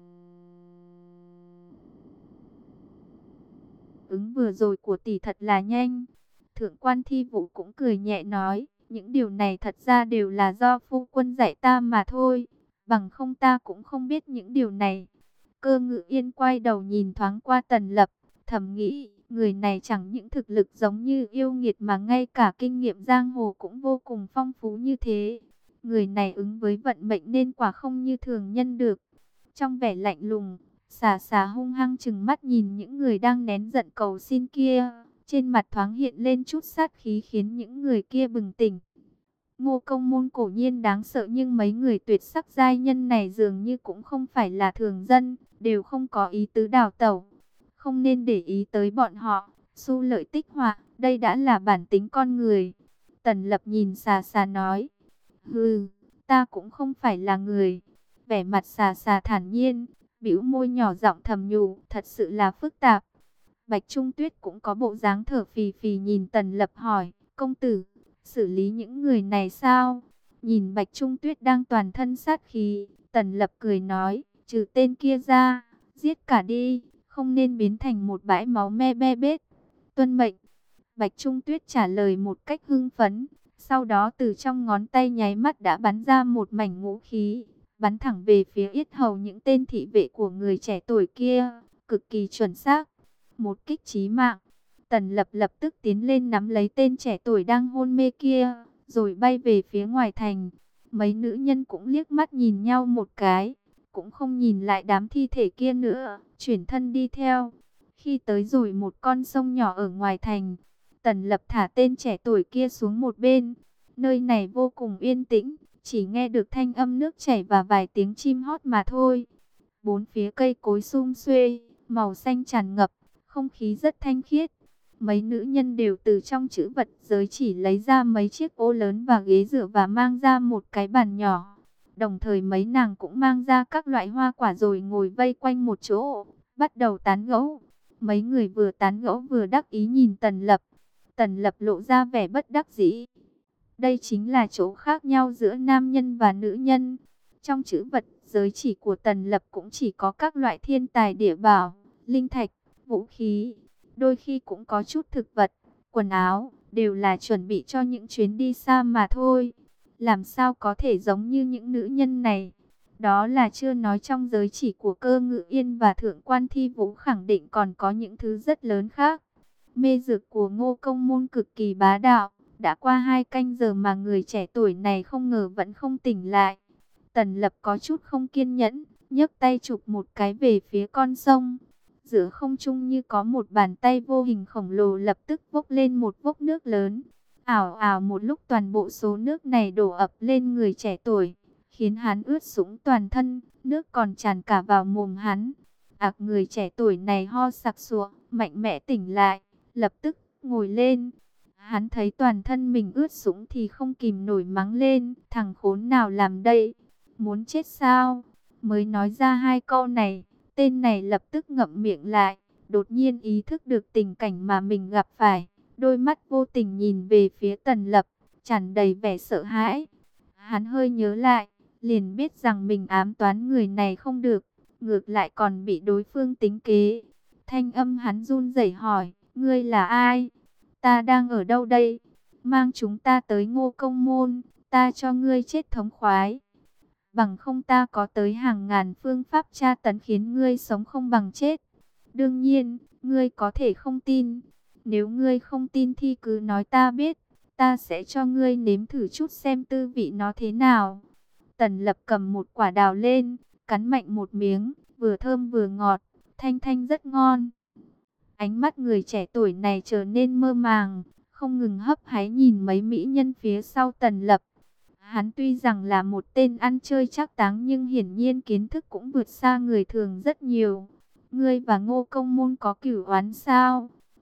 ứng vừa rồi của tỷ thật là nhanh. Thượng quan Thi Vũ cũng cười nhẹ nói, những điều này thật ra đều là do phu quân dạy ta mà thôi, bằng không ta cũng không biết những điều này. Cơ Ngự Yên quay đầu nhìn thoáng qua Tần Lập, thầm nghĩ, người này chẳng những thực lực giống như yêu nghiệt mà ngay cả kinh nghiệm giang hồ cũng vô cùng phong phú như thế. Người này ứng với vận mệnh nên quả không như thường nhân được. Trong vẻ lạnh lùng, xà xà hung hăng chừng mắt nhìn những người đang nén giận cầu xin kia. Trên mặt thoáng hiện lên chút sát khí khiến những người kia bừng tỉnh. Ngô Công Môn cổ nhiên đáng sợ nhưng mấy người tuyệt sắc giai nhân này dường như cũng không phải là thường dân, đều không có ý tứ đào tẩu. Không nên để ý tới bọn họ, xu lợi tích họa, đây đã là bản tính con người. Tần Lập nhìn xà xà nói, hừ, ta cũng không phải là người. Vẻ mặt xà xà thản nhiên, bĩu môi nhỏ giọng thầm nhủ, thật sự là phức tạp. Bạch Trung Tuyết cũng có bộ dáng thở phì phì nhìn Tần Lập hỏi, công tử, xử lý những người này sao? Nhìn Bạch Trung Tuyết đang toàn thân sát khí, Tần Lập cười nói, trừ tên kia ra, giết cả đi, không nên biến thành một bãi máu me be bết. Tuân mệnh. Bạch Trung Tuyết trả lời một cách hưng phấn, sau đó từ trong ngón tay nháy mắt đã bắn ra một mảnh ngũ khí, bắn thẳng về phía yết hầu những tên thị vệ của người trẻ tuổi kia, cực kỳ chuẩn xác. Một kích chí mạng. Tần Lập lập tức tiến lên nắm lấy tên trẻ tuổi đang hôn mê kia, rồi bay về phía ngoài thành. Mấy nữ nhân cũng liếc mắt nhìn nhau một cái, cũng không nhìn lại đám thi thể kia nữa, chuyển thân đi theo. Khi tới rồi một con sông nhỏ ở ngoài thành, Tần Lập thả tên trẻ tuổi kia xuống một bên. Nơi này vô cùng yên tĩnh, chỉ nghe được thanh âm nước chảy và vài tiếng chim hót mà thôi. Bốn phía cây cối sum xuê, màu xanh tràn ngập, không khí rất thanh khiết. Mấy nữ nhân đều từ trong trữ vật giới chỉ lấy ra mấy chiếc ô lớn và ghế dựa và mang ra một cái bàn nhỏ. Đồng thời mấy nàng cũng mang ra các loại hoa quả rồi ngồi vây quanh một chỗ, bắt đầu tán gẫu. Mấy người vừa tán gẫu vừa đắc ý nhìn Tần Lập. Tần Lập lộ ra vẻ bất đắc dĩ. Đây chính là chỗ khác nhau giữa nam nhân và nữ nhân. Trong trữ vật giới chỉ của Tần Lập cũng chỉ có các loại thiên tài địa bảo, linh thạch, vũ khí, đôi khi cũng có chút thực vật, quần áo, đều là chuẩn bị cho những chuyến đi xa mà thôi. Làm sao có thể giống như những nữ nhân này? Đó là chưa nói trong giới chỉ của Cơ Ngự Yên và Thượng quan Thi Vũ khẳng định còn có những thứ rất lớn khác. Mê dược của Ngô Công Môn cực kỳ bá đạo. Đã qua hai canh giờ mà người trẻ tuổi này không ngờ vẫn không tỉnh lại. Tần Lập có chút không kiên nhẫn, nhấc tay chụp một cái về phía con sông. Giữa không trung như có một bàn tay vô hình khổng lồ lập tức vốc lên một vốc nước lớn. Ảo ảo một lúc toàn bộ số nước này đổ ập lên người trẻ tuổi, khiến hắn ướt sũng toàn thân, nước còn tràn cả vào mồm hắn. Ặc người trẻ tuổi này ho sặc sụa, mạnh mẽ tỉnh lại, lập tức ngồi lên. Hắn thấy toàn thân mình ướt sũng thì không kìm nổi mắng lên, thằng khốn nào làm đây, muốn chết sao? Mới nói ra hai câu này, tên này lập tức ngậm miệng lại, đột nhiên ý thức được tình cảnh mà mình gặp phải, đôi mắt vô tình nhìn về phía Tần Lập, tràn đầy vẻ sợ hãi. Hắn hơi nhớ lại, liền biết rằng mình ám toán người này không được, ngược lại còn bị đối phương tính kế. Thanh âm hắn run rẩy hỏi, ngươi là ai? Ta đang ở đâu đây? Mang chúng ta tới Ngô Công Môn, ta cho ngươi chết thống khoái. Bằng không ta có tới hàng ngàn phương pháp tra tấn khiến ngươi sống không bằng chết. Đương nhiên, ngươi có thể không tin. Nếu ngươi không tin thì cứ nói ta biết, ta sẽ cho ngươi nếm thử chút xem tư vị nó thế nào. Tần Lập cầm một quả đào lên, cắn mạnh một miếng, vừa thơm vừa ngọt, thanh thanh rất ngon. Ánh mắt người trẻ tuổi này trở nên mơ màng, không ngừng hấp háy nhìn mấy mỹ nhân phía sau Tần Lập. Hắn tuy rằng là một tên ăn chơi trác táng nhưng hiển nhiên kiến thức cũng vượt xa người thường rất nhiều. Ngươi và Ngô Công Môn có cửu oán sao?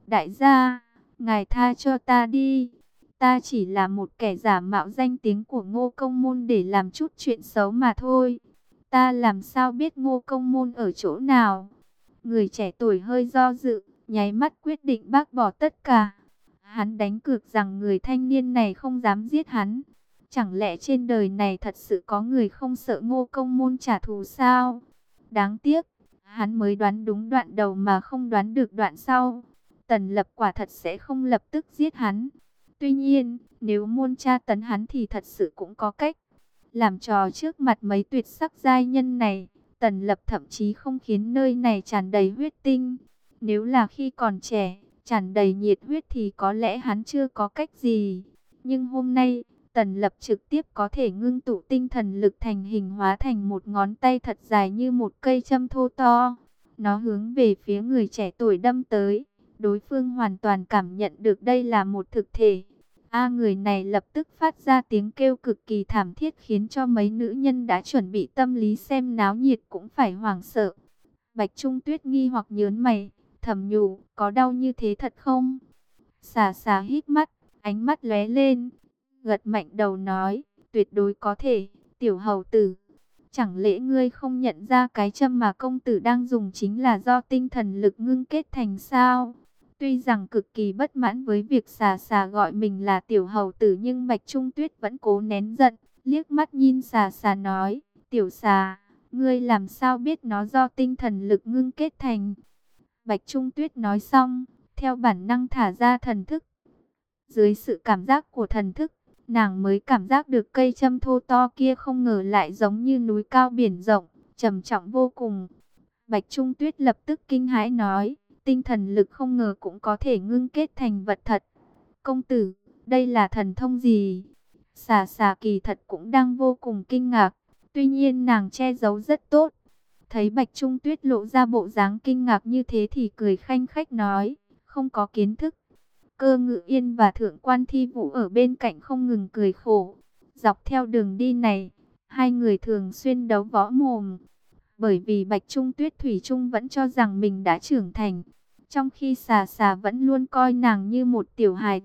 Đại gia, ngài tha cho ta đi. Ta chỉ là một kẻ giả mạo danh tiếng của Ngô Công Môn để làm chút chuyện xấu mà thôi. Ta làm sao biết Ngô Công Môn ở chỗ nào? Người trẻ tuổi hơi do dự, nháy mắt quyết định bác bỏ tất cả. Hắn đánh cược rằng người thanh niên này không dám giết hắn. Chẳng lẽ trên đời này thật sự có người không sợ Ngô Công Môn trả thù sao? Đáng tiếc, hắn mới đoán đúng đoạn đầu mà không đoán được đoạn sau. Tần Lập quả thật sẽ không lập tức giết hắn. Tuy nhiên, nếu muốn tra tấn hắn thì thật sự cũng có cách. Làm trò trước mặt mấy tuyệt sắc giai nhân này, Tần Lập thậm chí không khiến nơi này tràn đầy huyết tinh. Nếu là khi còn trẻ, tràn đầy nhiệt huyết thì có lẽ hắn chưa có cách gì. Nhưng hôm nay, Tần Lập trực tiếp có thể ngưng tụ tinh thần lực thành hình, hóa thành một ngón tay thật dài như một cây châm thô to. Nó hướng về phía người trẻ tuổi đâm tới. Đối phương hoàn toàn cảm nhận được đây là một thực thể. A người này lập tức phát ra tiếng kêu cực kỳ thảm thiết, khiến cho mấy nữ nhân đã chuẩn bị tâm lý xem náo nhiệt cũng phải hoảng sợ. Bạch Trung Tuyết nghi hoặc nhớn mày, thầm nhủ, có đau như thế thật không? Xà xà hít mắt, ánh mắt lóe lên, gật mạnh đầu nói, tuyệt đối có thể, tiểu hầu tử. Chẳng lẽ ngươi không nhận ra cái châm mà công tử đang dùng chính là do tinh thần lực ngưng kết thành sao? Tuy rằng cực kỳ bất mãn với việc xà xà gọi mình là tiểu hầu tử, nhưng Bạch Trung Tuyết vẫn cố nén giận, liếc mắt nhìn xà xà nói, tiểu xà, ngươi làm sao biết nó do tinh thần lực ngưng kết thành? Bạch Trung Tuyết nói xong, theo bản năng thả ra thần thức. Dưới sự cảm giác của thần thức, nàng mới cảm giác được cây châm thô to kia không ngờ lại giống như núi cao biển rộng, trầm trọng vô cùng. Bạch Trung Tuyết lập tức kinh hãi nói, tinh thần lực không ngờ cũng có thể ngưng kết thành vật thật. Công tử, đây là thần thông gì? Xà xà kỳ thật cũng đang vô cùng kinh ngạc, tuy nhiên nàng che giấu rất tốt. Thấy Bạch Trung Tuyết lộ ra bộ dáng kinh ngạc như thế thì cười khanh khách nói, không có kiến thức. Cơ Ngự Yên và Thượng Quan Thi Vũ ở bên cạnh không ngừng cười khổ. Dọc theo đường đi này, hai người thường xuyên đấu võ mồm. Bởi vì Bạch Trung Tuyết thủy chung vẫn cho rằng mình đã trưởng thành, trong khi xà xà vẫn luôn coi nàng như một tiểu hài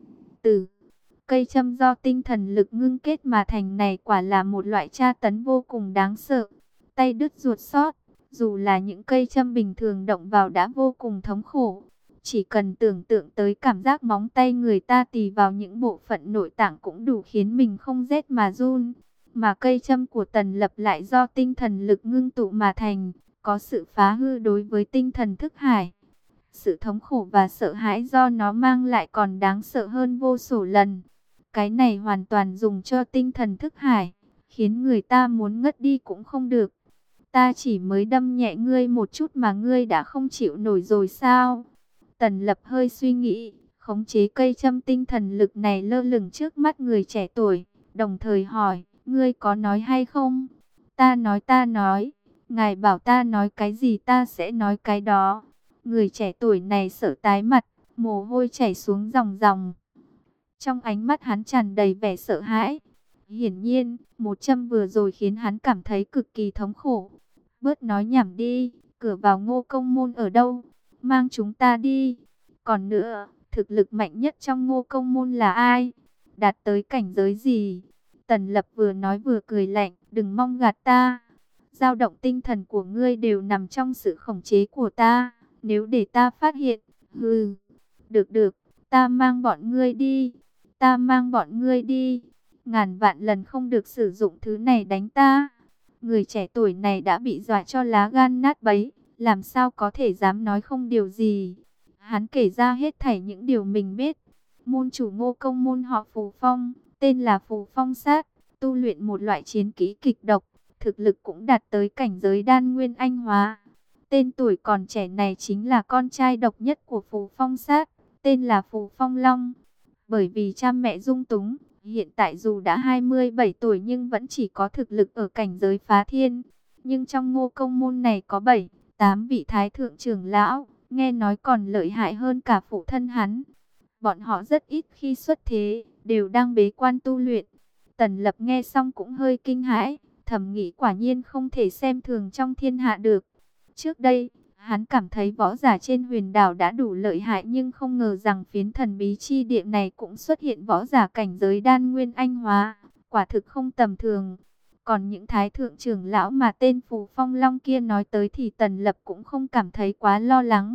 tử. Cây châm do tinh thần lực ngưng kết mà thành này quả là một loại tra tấn vô cùng đáng sợ. Tay đứt ruột sót, dù là những cây châm bình thường động vào đã vô cùng thống khổ. Chỉ cần tưởng tượng tới cảm giác móng tay người ta tì vào những bộ phận nội tạng cũng đủ khiến mình không rét mà run. Mà cây châm của Tần Lập lại do tinh thần lực ngưng tụ mà thành, có sự phá hư đối với tinh thần thức hải. Sự thống khổ và sợ hãi do nó mang lại còn đáng sợ hơn vô số lần. Cái này hoàn toàn dùng cho tinh thần thức hải, khiến người ta muốn ngất đi cũng không được. Ta chỉ mới đâm nhẹ ngươi một chút mà ngươi đã không chịu nổi rồi sao? Tần Lập hơi suy nghĩ, khống chế cây châm tinh thần lực này lơ lửng trước mắt người trẻ tuổi, đồng thời hỏi, ngươi có nói hay không? Ta nói ta nói, ngài bảo ta nói cái gì ta sẽ nói cái đó. Người trẻ tuổi này sợ tái mặt, mồ hôi chảy xuống ròng ròng. Trong ánh mắt hắn tràn đầy vẻ sợ hãi. Hiển nhiên, một châm vừa rồi khiến hắn cảm thấy cực kỳ thống khổ. Bớt nói nhảm đi, cửa vào Ngô Công Môn ở đâu? Mang chúng ta đi. Còn nữa, thực lực mạnh nhất trong Ngô Công Môn là ai? Đạt tới cảnh giới gì? Tần Lập vừa nói vừa cười lạnh, đừng mong gạt ta. Dao động tinh thần của ngươi đều nằm trong sự khống chế của ta. Nếu để ta phát hiện, hừ, được được, ta mang bọn ngươi đi. Ta mang bọn ngươi đi. Ngàn vạn lần không được sử dụng thứ này đánh ta. Người trẻ tuổi này đã bị dọa cho lá gan nát bấy, làm sao có thể dám nói không điều gì. Hắn kể ra hết thảy những điều mình biết. Môn chủ Ngô Công Môn họ Phù Phong, tên là Phù Phong Sát, tu luyện một loại chiến kỹ kịch độc, thực lực cũng đạt tới cảnh giới đan nguyên anh hóa. Tên tuổi còn trẻ này chính là con trai độc nhất của Phù Phong Sát, tên là Phù Phong Long. Bởi vì cha mẹ dung túng, hiện tại dù đã hai mươi bảy tuổi nhưng vẫn chỉ có thực lực ở cảnh giới phá thiên. Nhưng trong Ngô Công Môn này có bảy, tám vị thái thượng trưởng lão, nghe nói còn lợi hại hơn cả phụ thân hắn. Bọn họ rất ít khi xuất thế, đều đang bế quan tu luyện. Tần Lập nghe xong cũng hơi kinh hãi, thầm nghĩ quả nhiên không thể xem thường trong thiên hạ được. Trước đây, Hắn cảm thấy võ giả trên huyền đảo đã đủ lợi hại, nhưng không ngờ rằng phiến thần bí chi địa này cũng xuất hiện võ giả cảnh giới đan nguyên anh hóa, quả thực không tầm thường. Còn những thái thượng trưởng lão mà tên Phù Phong Long kia nói tới thì Tần Lập cũng không cảm thấy quá lo lắng.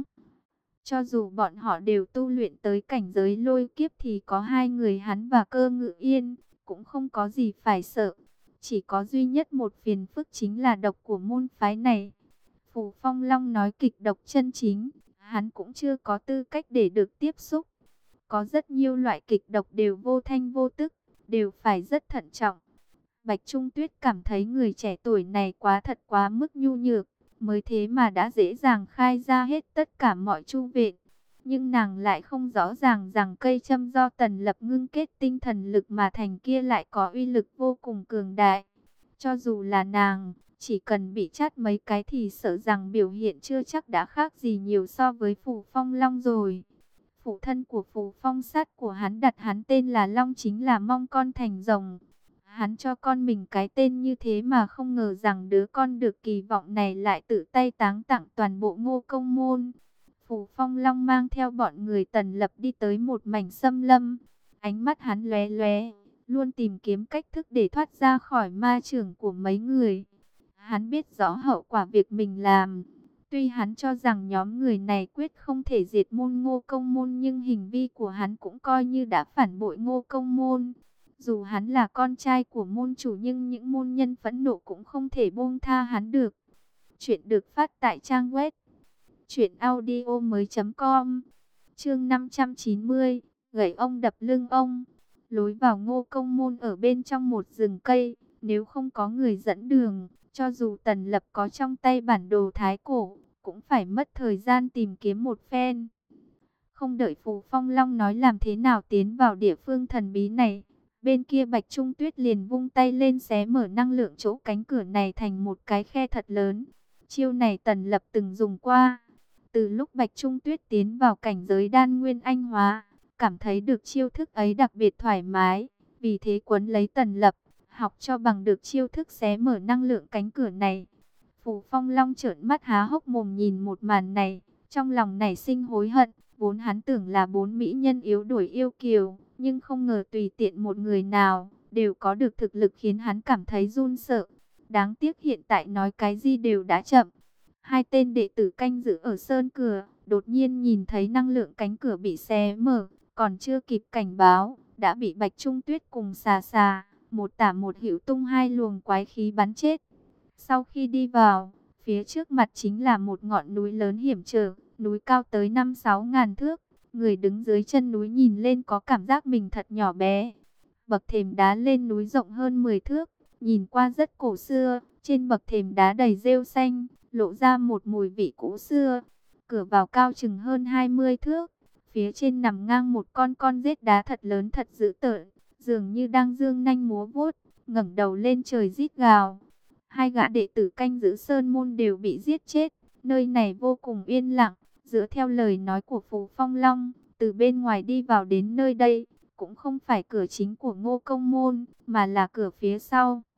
Cho dù bọn họ đều tu luyện tới cảnh giới lôi kiếp thì có hai người hắn và Cơ Ngự Yên, cũng không có gì phải sợ. Chỉ có duy nhất một phiền phức chính là độc của môn phái này. Phù Phong Long nói kịch độc chân chính, hắn cũng chưa có tư cách để được tiếp xúc. Có rất nhiều loại kịch độc đều vô thanh vô tức, đều phải rất thận trọng. Bạch Trung Tuyết cảm thấy người trẻ tuổi này quá thật quá mức nhu nhược, mới thế mà đã dễ dàng khai ra hết tất cả mọi chu vện. Nhưng nàng lại không rõ ràng rằng cây châm do Tần Lập ngưng kết tinh thần lực mà thành kia lại có uy lực vô cùng cường đại. Cho dù là nàng, chỉ cần bị chát mấy cái thì sợ rằng biểu hiện chưa chắc đã khác gì nhiều so với Phù Phong Long rồi. Phụ thân của Phù Phong Sát của hắn đặt hắn tên là Long, chính là mong con thành rồng. Hắn cho con mình cái tên như thế mà không ngờ rằng đứa con được kỳ vọng này lại tự tay táng tặng toàn bộ Ngô Công môn. Phù Phong Long mang theo bọn người Tần Lập đi tới một mảnh xâm lâm. Ánh mắt hắn lóe lóe, luôn tìm kiếm cách thức để thoát ra khỏi ma chưởng của mấy người. Hắn biết rõ hậu quả việc mình làm. Tuy hắn cho rằng nhóm người này quyết không thể diệt môn Ngô Công môn, nhưng hành vi của hắn cũng coi như đã phản bội Ngô Công môn. Dù hắn là con trai của môn chủ, nhưng những môn nhân phẫn nộ cũng không thể buông tha hắn được. Chuyện được phát tại trang web truyện audio mới chấm com. Chương năm trăm chín mươi, gậy ông đập lưng ông. Lối vào Ngô Công môn ở bên trong một rừng cây, nếu không có người dẫn đường, cho dù Tần Lập có trong tay bản đồ thái cổ, cũng phải mất thời gian tìm kiếm một phen. Không đợi Phù Phong Long nói làm thế nào tiến vào địa phương thần bí này, bên kia Bạch Trung Tuyết liền vung tay lên xé mở năng lượng chỗ cánh cửa này thành một cái khe thật lớn. Chiêu này Tần Lập từng dùng qua. Từ lúc Bạch Trung Tuyết tiến vào cảnh giới đan nguyên anh hóa, cảm thấy được chiêu thức ấy đặc biệt thoải mái, vì thế quấn lấy Tần Lập, học cho bằng được chiêu thức xé mở năng lượng cánh cửa này. Phù Phong Long trợn mắt há hốc mồm nhìn một màn này, trong lòng nảy sinh hối hận. Vốn hắn tưởng là bốn mỹ nhân yếu đuổi yêu kiều, nhưng không ngờ tùy tiện một người nào đều có được thực lực khiến hắn cảm thấy run sợ. Đáng tiếc hiện tại nói cái gì đều đã chậm. Hai tên đệ tử canh giữ ở sơn cửa, đột nhiên nhìn thấy năng lượng cánh cửa bị xé mở, còn chưa kịp cảnh báo, đã bị Bạch Trung Tuyết cùng xà xà, một tả một hữu tung hai luồng quái khí bắn chết. Sau khi đi vào, phía trước mặt chính là một ngọn núi lớn hiểm trở, núi cao tới năm sáu ngàn thước. Người đứng dưới chân núi nhìn lên có cảm giác mình thật nhỏ bé. Bậc thềm đá lên núi rộng hơn mười thước, nhìn qua rất cổ xưa. Trên bậc thềm đá đầy rêu xanh, lộ ra một mùi vị cũ xưa. Cửa vào cao chừng hơn hai mươi thước. Phía trên nằm ngang một con con rết đá thật lớn thật dữ tợn, dường như đang dương nanh múa vuốt, ngẩng đầu lên trời rít gào. Hai gã đệ tử canh giữ sơn môn đều bị giết chết. Nơi này vô cùng yên lặng. Dựa theo lời nói của Phù Phong Long, từ bên ngoài đi vào đến nơi đây, cũng không phải cửa chính của Ngô Công môn, mà là cửa phía sau.